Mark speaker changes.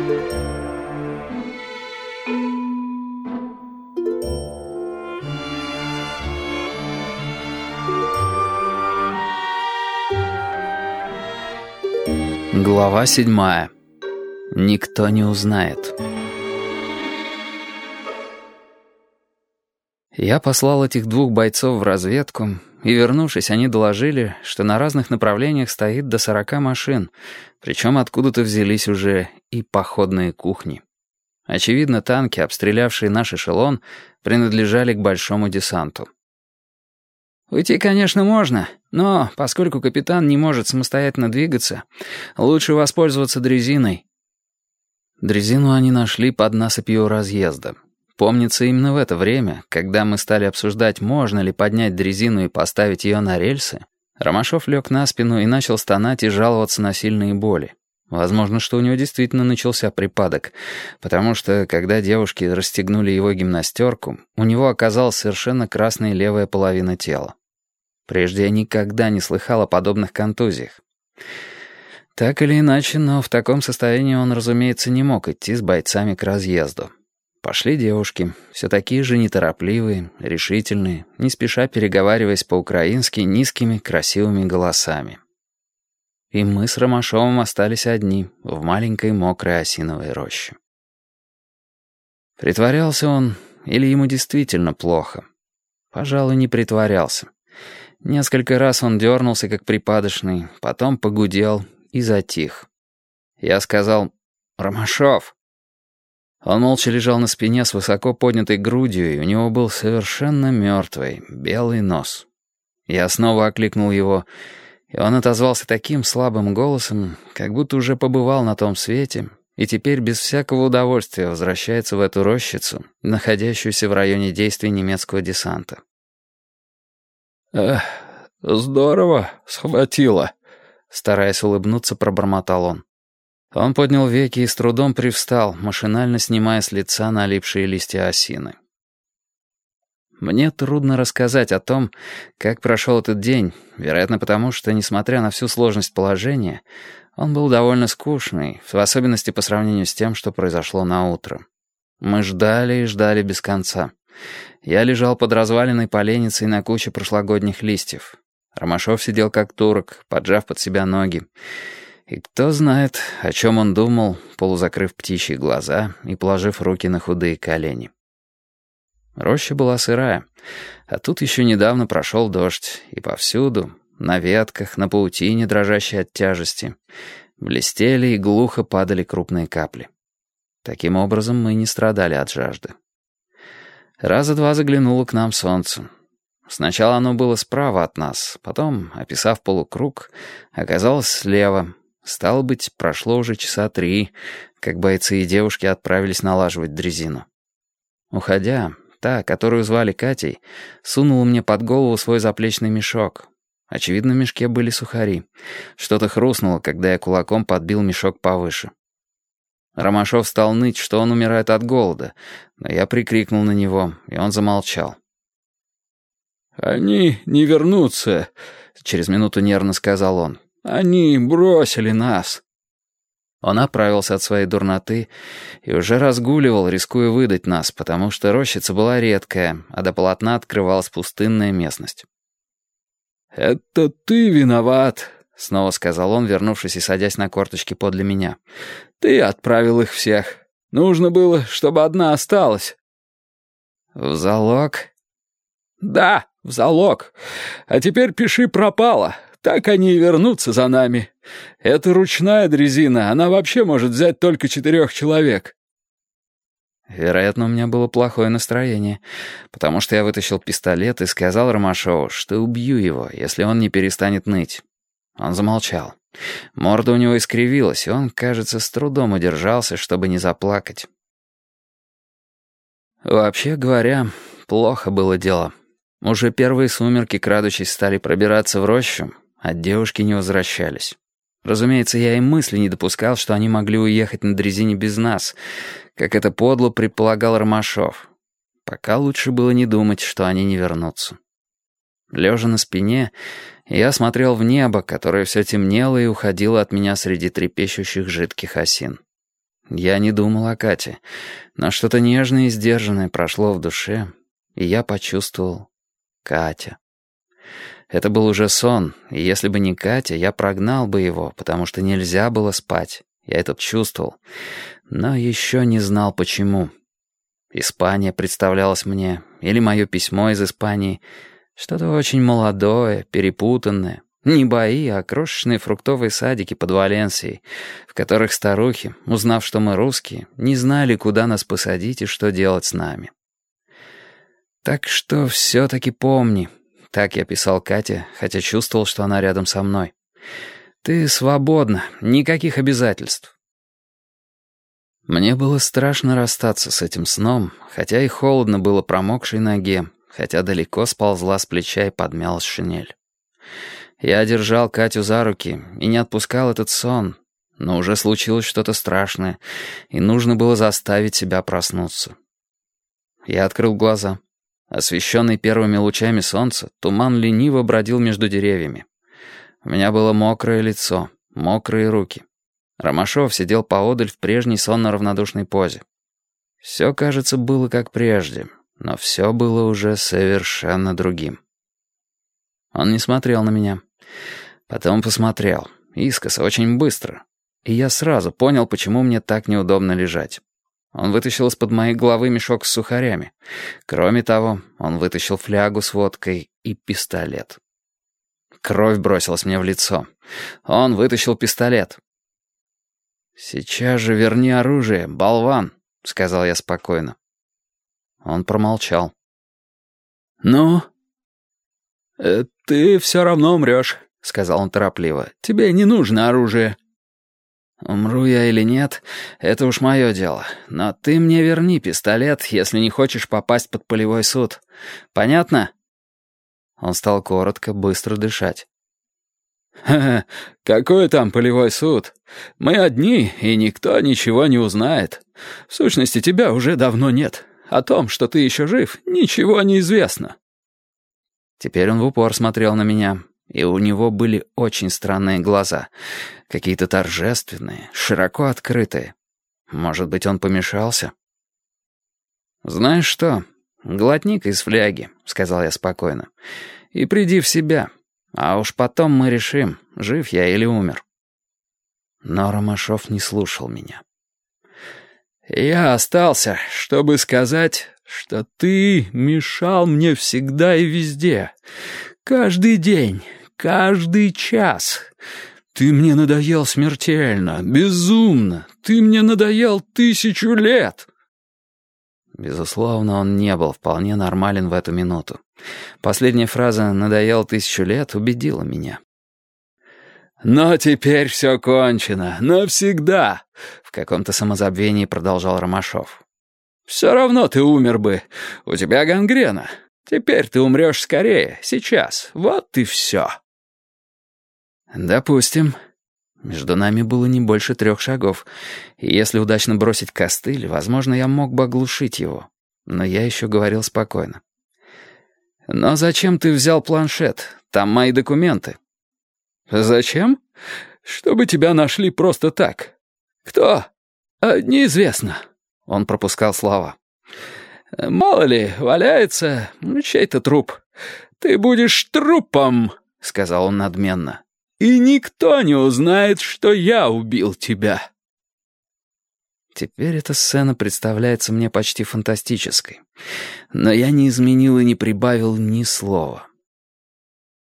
Speaker 1: Глава 7. Никто не узнает. Я послал этих двух бойцов в разведку, и, вернувшись, они доложили, что на разных направлениях стоит до 40 машин, причем откуда-то взялись уже и походные кухни. Очевидно, танки, обстрелявшие наш эшелон, принадлежали к большому десанту. «Уйти, конечно, можно, но, поскольку капитан не может самостоятельно двигаться, лучше воспользоваться дрезиной». Дрезину они нашли под насыпью у разъезда. Помнится, именно в это время, когда мы стали обсуждать, можно ли поднять дрезину и поставить ее на рельсы, Ромашов лег на спину и начал стонать и жаловаться на сильные боли. Возможно, что у него действительно начался припадок, потому что, когда девушки расстегнули его гимнастерку, у него оказалась совершенно красная левая половина тела. Прежде я никогда не слыхал о подобных контузиях. Так или иначе, но в таком состоянии он, разумеется, не мог идти с бойцами к разъезду. Пошли девушки, все такие же неторопливые, решительные, не спеша переговариваясь по-украински низкими красивыми голосами. И мы с Ромашовым остались одни в маленькой мокрой осиновой роще. Притворялся он, или ему действительно плохо? Пожалуй, не притворялся. Несколько раз он дернулся, как припадочный, потом погудел и затих. Я сказал: «Ромашов». Он молча лежал на спине с высоко поднятой грудью, и у него был совершенно мертвый, белый нос. Я снова окликнул его, и он отозвался таким слабым голосом, как будто уже побывал на том свете, и теперь без всякого удовольствия возвращается в эту рощицу, находящуюся в районе действий немецкого десанта.
Speaker 2: Здорово схватило», — стараясь улыбнуться, пробормотал он.
Speaker 1: Он поднял веки и с трудом привстал, машинально снимая с лица налипшие листья осины. Мне трудно рассказать о том, как прошел этот день, вероятно потому, что, несмотря на всю сложность положения, он был довольно скучный, в особенности по сравнению с тем, что произошло на утро. Мы ждали и ждали без конца. Я лежал под разваленной поленницей на куче прошлогодних листьев. Ромашов сидел как турок, поджав под себя ноги. И кто знает, о чем он думал, полузакрыв птичьи глаза и положив руки на худые колени. Роща была сырая, а тут еще недавно прошел дождь, и повсюду, на ветках, на паутине, дрожащей от тяжести, блестели и глухо падали крупные капли. Таким образом, мы не страдали от жажды. Раза два заглянуло к нам солнце. Сначала оно было справа от нас, потом, описав полукруг, оказалось слева. Стало быть, прошло уже часа 3, как бойцы и девушки отправились налаживать дрезину. Уходя, та, которую звали Катей, сунула мне под голову свой заплечный мешок. Очевидно, в мешке были сухари. Что-то хрустнуло, когда я кулаком подбил мешок повыше. Ромашов стал ныть, что он умирает от голода, но я прикрикнул на него, и он замолчал.
Speaker 2: «Они не вернутся», — через минуту нервно сказал он. «Они бросили нас».
Speaker 1: Он оправился от своей дурноты и уже разгуливал, рискуя выдать нас, потому что рощица была редкая, а до полотна открывалась пустынная местность.
Speaker 2: «Это ты виноват»,
Speaker 1: — снова сказал он, вернувшись и садясь на корточки подле меня.
Speaker 2: «Ты отправил их всех. Нужно было, чтобы одна осталась».
Speaker 1: «В залог?»
Speaker 2: «Да, в залог. А теперь пиши пропало. Так они и вернутся за нами. Это ручная дрезина, она вообще может взять только 4 человек».
Speaker 1: Вероятно, у меня было плохое настроение, потому что я вытащил пистолет и сказал Ромашову, что убью его, если он не перестанет ныть. Он замолчал. Морда у него искривилась, и он, кажется, с трудом удержался, чтобы не заплакать. Вообще говоря, плохо было дело. Уже первые сумерки, крадучись, стали пробираться в рощу, а девушки не возвращались. Разумеется, я и мысли не допускал, что они могли уехать на дрезине без нас, как это подло предполагал Ромашов. Пока лучше было не думать, что они не вернутся. Лежа на спине, я смотрел в небо, которое все темнело и уходило от меня среди трепещущих жидких осин. Я не думал о Кате, но что-то нежное и сдержанное прошло в душе, и я почувствовал Катя. Это был уже сон, и если бы не Катя, я прогнал бы его, потому что нельзя было спать. Я это чувствовал, но еще не знал почему. Испания представлялась мне, или мое письмо из Испании, что-то очень молодое, перепутанное. Не бои, а крошечные фруктовые садики под Валенсией, в которых старухи, узнав, что мы русские, не знали, куда нас посадить и что делать с нами. Так что все-таки помни. Так я писал Кате, хотя чувствовал, что она рядом со мной. Ты свободна, никаких обязательств. Мне было страшно расстаться с этим сном, хотя и холодно было промокшей ноге, хотя далеко сползла с плеча и подмялась шинель. Я держал Катю за руки и не отпускал этот сон, но уже случилось что-то страшное, и нужно было заставить себя проснуться. Я открыл глаза. Освещенный первыми лучами солнца, туман лениво бродил между деревьями. У меня было мокрое лицо, мокрые руки. Ромашов сидел поодаль в прежней сонно-равнодушной позе. Все, кажется, было как прежде, но все было уже совершенно другим. Он не смотрел на меня. Потом посмотрел. Искоса, очень быстро. И я сразу понял, почему мне так неудобно лежать. Он вытащил из-под моей головы мешок с сухарями. Кроме того, он вытащил флягу с водкой и пистолет. Кровь бросилась мне в лицо. Он вытащил пистолет. «Сейчас же верни оружие, болван», — сказал я спокойно. Он промолчал.
Speaker 2: «Ну?» «Ты все равно умрешь», — сказал он торопливо. «Тебе не нужно оружие».
Speaker 1: «Умру я или нет, это уж мое дело. Но ты мне верни пистолет, если не хочешь попасть под полевой суд. Понятно?» Он стал коротко, быстро дышать.
Speaker 2: «Ха-ха, какой там полевой суд? Мы одни, и никто ничего не узнает. В сущности, тебя уже давно нет. О том, что ты еще жив, ничего не известно».
Speaker 1: Теперь он в упор смотрел на меня, и у него были очень странные глаза, какие-то торжественные, широко открытые. Может быть, он помешался? «Знаешь что, глотни-ка из фляги», — сказал я спокойно, — «и приди в себя, а уж потом мы решим, жив я или умер». Но Ромашов не слушал меня.
Speaker 2: «Я остался, чтобы сказать, что ты мешал мне всегда и везде. Каждый день, каждый час. Ты мне надоел смертельно, безумно. Ты мне надоел 1000 лет».
Speaker 1: Безусловно, он не был вполне нормален в эту минуту. Последняя фраза «надоел 1000 лет» убедила меня.
Speaker 2: «Но теперь все кончено, навсегда», —
Speaker 1: в каком-то самозабвении продолжал Ромашов.
Speaker 2: «Все равно ты умер бы. У тебя гангрена. Теперь ты умрешь скорее, сейчас. Вот и все».
Speaker 1: «Допустим». Между нами было не больше 3 шагов, и если удачно бросить костыль, возможно, я мог бы оглушить его. Но я еще говорил спокойно. «Но зачем ты взял планшет? Там мои документы».
Speaker 2: «Зачем? Чтобы тебя нашли просто так. Кто? Неизвестно».
Speaker 1: Он пропускал слова.
Speaker 2: «Мало ли, валяется чей-то труп. Ты будешь трупом», — сказал он надменно. «И никто не узнает, что я убил тебя».
Speaker 1: Теперь эта сцена представляется мне почти фантастической. Но я не изменил и не прибавил ни слова.